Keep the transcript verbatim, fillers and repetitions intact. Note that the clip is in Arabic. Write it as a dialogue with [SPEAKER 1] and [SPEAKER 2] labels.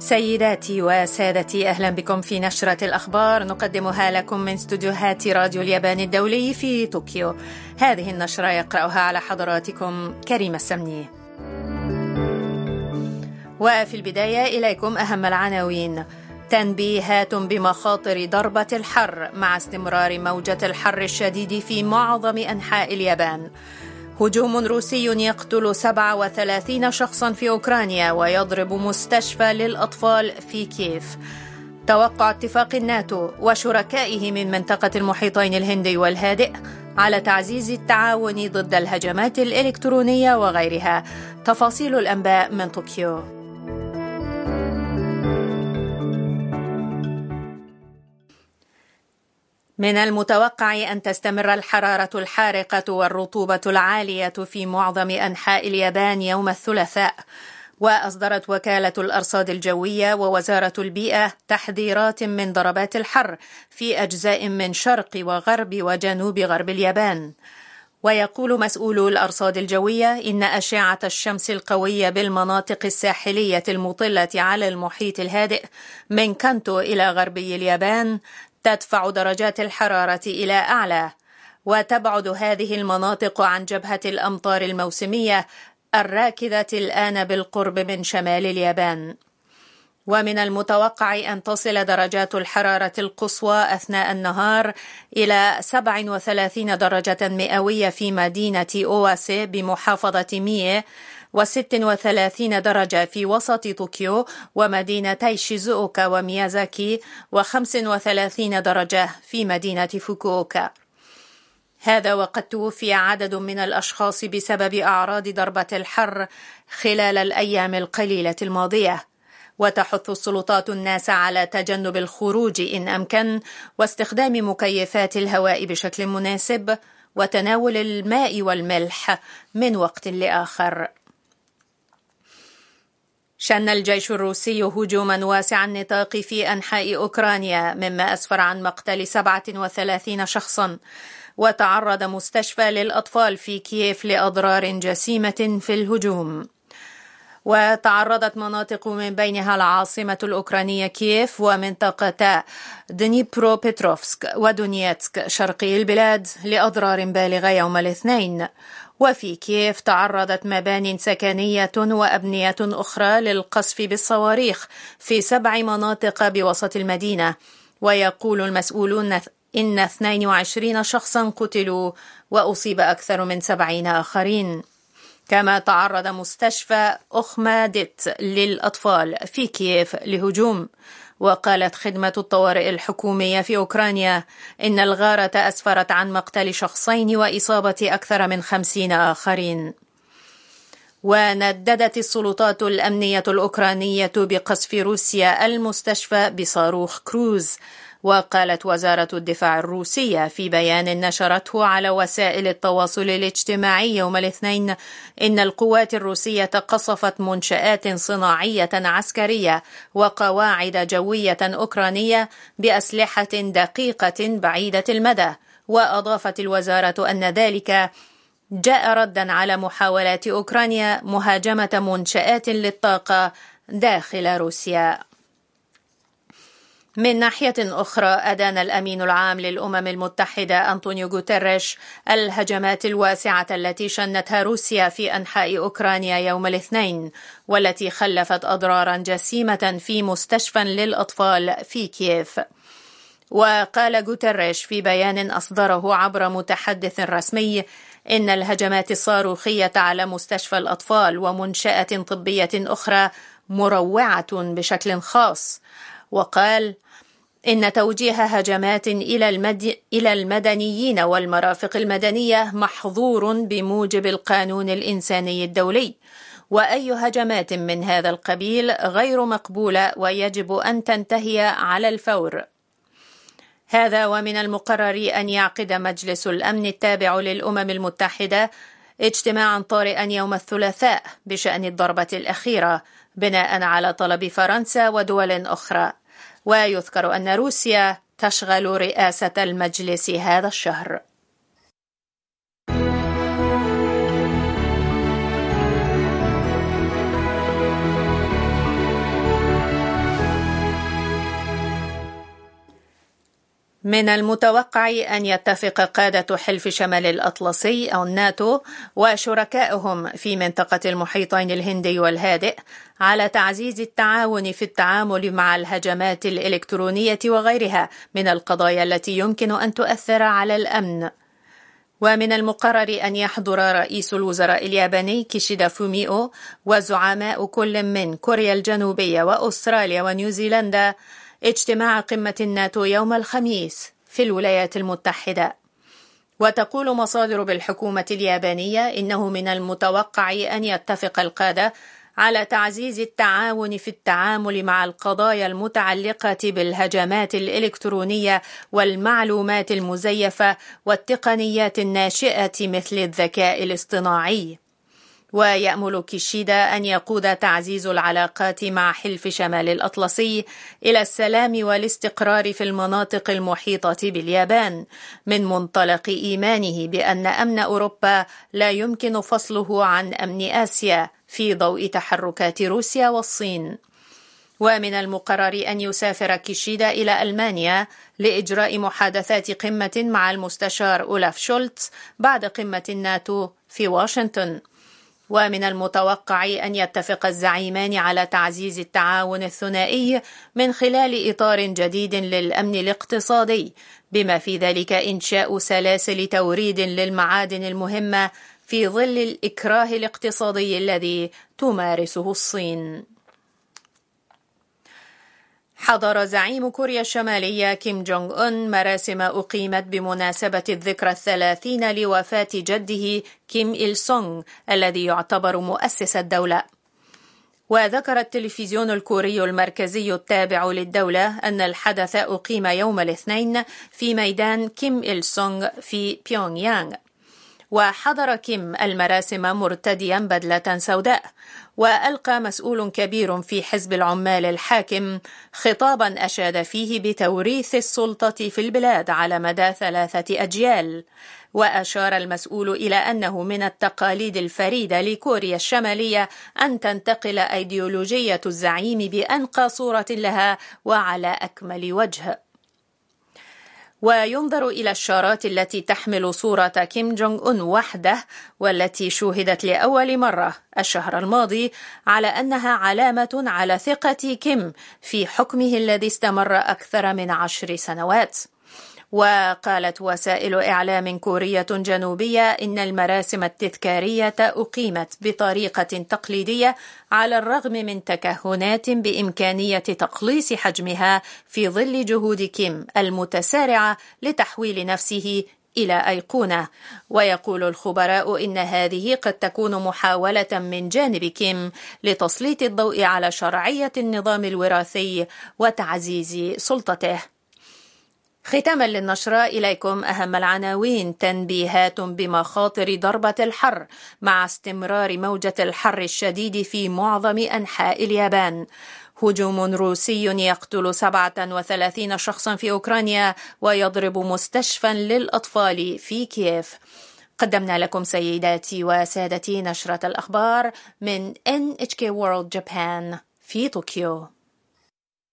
[SPEAKER 1] سيداتي وسادتي، أهلا بكم في نشرة الأخبار نقدمها لكم من استوديوهات راديو اليابان الدولي في طوكيو. هذه النشرة يقرأها على حضراتكم كريم السمني. وفي البداية إليكم أهم العناوين. تنبيهات بمخاطر ضربة الحر مع استمرار موجة الحر الشديد في معظم أنحاء اليابان. هجوم روسي يقتل سبعة وثلاثين شخصا في أوكرانيا ويضرب مستشفى للأطفال في كييف. توقع اتفاق الناتو وشركائه من منطقة المحيطين الهندي والهادئ على تعزيز التعاون ضد الهجمات الإلكترونية وغيرها. تفاصيل الأنباء من طوكيو. من المتوقع أن تستمر الحرارة الحارقة والرطوبة العالية في معظم أنحاء اليابان يوم الثلاثاء، وأصدرت وكالة الأرصاد الجوية ووزارة البيئة تحذيرات من ضربات الحر في أجزاء من شرق وغرب وجنوب غرب اليابان. ويقول مسؤولو الأرصاد الجوية إن أشعة الشمس القوية بالمناطق الساحلية المطلة على المحيط الهادئ من كانتو إلى غربي اليابان تدفع درجات الحرارة إلى أعلى، وتبعد هذه المناطق عن جبهة الأمطار الموسمية الراكدة الآن بالقرب من شمال اليابان. ومن المتوقع أن تصل درجات الحرارة القصوى أثناء النهار إلى سبعة وثلاثين درجة مئوية في مدينة أواسي بمحافظة ميه، وست وثلاثين درجة في وسط طوكيو ومدينتي شيزوكا وميازاكي، وخمس وثلاثين درجة في مدينة فوكووكا. هذا وقد توفي عدد من الأشخاص بسبب أعراض ضربة الحر خلال الأيام القليلة الماضية. وتحث السلطات الناس على تجنب الخروج إن أمكن، واستخدام مكيفات الهواء بشكل مناسب، وتناول الماء والملح من وقت لآخر. شن الجيش الروسي هجوما واسع النطاق في أنحاء أوكرانيا مما أسفر عن مقتل سبعة وثلاثين شخصا، وتعرض مستشفى للأطفال في كييف لأضرار جسيمة في الهجوم. وتعرضت مناطق من بينها العاصمة الأوكرانية كييف ومنطقة دنيبرو بيتروفسك ودونيتسك شرقي البلاد لأضرار بالغة يوم الاثنين. وفي كييف تعرضت مبان سكنية وأبنية أخرى للقصف بالصواريخ في سبع مناطق بوسط المدينة. ويقول المسؤولون إن اثنين وعشرين شخصا قتلوا وأصيب أكثر من سبعين آخرين. كما تعرض مستشفى أخمادت للأطفال في كييف لهجوم. وقالت خدمة الطوارئ الحكومية في أوكرانيا إن الغارة أسفرت عن مقتل شخصين وإصابة أكثر من خمسين آخرين. ونددت السلطات الأمنية الأوكرانية بقصف روسيا المستشفى بصاروخ كروز. وقالت وزارة الدفاع الروسية في بيان نشرته على وسائل التواصل الاجتماعي يوم الاثنين إن القوات الروسية قصفت منشآت صناعية عسكرية وقواعد جوية أوكرانية بأسلحة دقيقة بعيدة المدى. وأضافت الوزارة أن ذلك جاء ردا على محاولات أوكرانيا مهاجمة منشآت للطاقة داخل روسيا. من ناحية أخرى، أدان الأمين العام للأمم المتحدة أنطونيو غوتيريش الهجمات الواسعة التي شنتها روسيا في أنحاء أوكرانيا يوم الاثنين، والتي خلفت أضرارا جسيمة في مستشفى للأطفال في كييف. وقال غوتيريش في بيان أصدره عبر متحدث رسمي إن الهجمات الصاروخية على مستشفى الأطفال ومنشأة طبية أخرى مروعة بشكل خاص. وقال إن توجيه هجمات إلى, المد... إلى المدنيين والمرافق المدنية محظور بموجب القانون الإنساني الدولي، وأي هجمات من هذا القبيل غير مقبولة ويجب أن تنتهي على الفور. هذا ومن المقرر أن يعقد مجلس الأمن التابع للأمم المتحدة اجتماعا طارئا يوم الثلاثاء بشأن الضربة الأخيرة بناء على طلب فرنسا ودول أخرى. ويذكر أن روسيا تشغل رئاسة المجلس هذا الشهر. من المتوقع أن يتفق قادة حلف شمال الأطلسي أو الناتو وشركائهم في منطقة المحيطين الهندي والهادئ على تعزيز التعاون في التعامل مع الهجمات الإلكترونية وغيرها من القضايا التي يمكن أن تؤثر على الأمن. ومن المقرر أن يحضر رئيس الوزراء الياباني كيشيدا فوميو وزعماء كل من كوريا الجنوبية وأستراليا ونيوزيلندا اجتماع قمة الناتو يوم الخميس في الولايات المتحدة. وتقول مصادر بالحكومة اليابانية إنه من المتوقع أن يتفق القادة على تعزيز التعاون في التعامل مع القضايا المتعلقة بالهجمات الإلكترونية والمعلومات المزيفة والتقنيات الناشئة مثل الذكاء الاصطناعي. ويأمل كيشيدا أن يقود تعزيز العلاقات مع حلف شمال الأطلسي إلى السلام والاستقرار في المناطق المحيطة باليابان، من منطلق إيمانه بأن أمن أوروبا لا يمكن فصله عن أمن آسيا في ضوء تحركات روسيا والصين. ومن المقرر أن يسافر كيشيدا إلى ألمانيا لإجراء محادثات قمة مع المستشار أولاف شولتز بعد قمة الناتو في واشنطن. ومن المتوقع أن يتفق الزعيمان على تعزيز التعاون الثنائي من خلال إطار جديد للأمن الاقتصادي، بما في ذلك إنشاء سلاسل توريد للمعادن المهمة في ظل الإكراه الاقتصادي الذي تمارسه الصين. حضر زعيم كوريا الشمالية كيم جونغ أون مراسم أقيمت بمناسبة الذكرى الثلاثين لوفاة جده كيم إل سونغ الذي يعتبر مؤسس الدولة. وذكر التلفزيون الكوري المركزي التابع للدولة أن الحدث أقيم يوم الاثنين في ميدان كيم إل سونغ في بيونغ يانغ. وحضر كيم المراسم مرتديا بدلة سوداء. وألقى مسؤول كبير في حزب العمال الحاكم خطابا أشاد فيه بتوريث السلطة في البلاد على مدى ثلاثة أجيال. وأشار المسؤول إلى أنه من التقاليد الفريدة لكوريا الشمالية أن تنتقل أيديولوجية الزعيم بأنقى صورة لها وعلى أكمل وجه. وينظر إلى الشارات التي تحمل صورة كيم جونغ أون وحده والتي شوهدت لأول مرة الشهر الماضي على أنها علامة على ثقة كيم في حكمه الذي استمر أكثر من عشر سنوات. وقالت وسائل إعلام كورية جنوبية إن المراسم التذكارية أقيمت بطريقة تقليدية على الرغم من تكهنات بإمكانية تقليص حجمها في ظل جهود كيم المتسارعة لتحويل نفسه إلى أيقونة. ويقول الخبراء إن هذه قد تكون محاولة من جانب كيم لتسليط الضوء على شرعية النظام الوراثي وتعزيز سلطته. ختاما للنشرة إليكم أهم العناوين. تنبيهات بمخاطر ضربة الحر مع استمرار موجة الحر الشديد في معظم أنحاء اليابان. هجوم روسي يقتل سبعة وثلاثين شخصا في أوكرانيا ويضرب مستشفى للأطفال في كييف. قدمنا لكم سيداتي وسادتي نشرة الأخبار من إن إتش كي World Japan في طوكيو.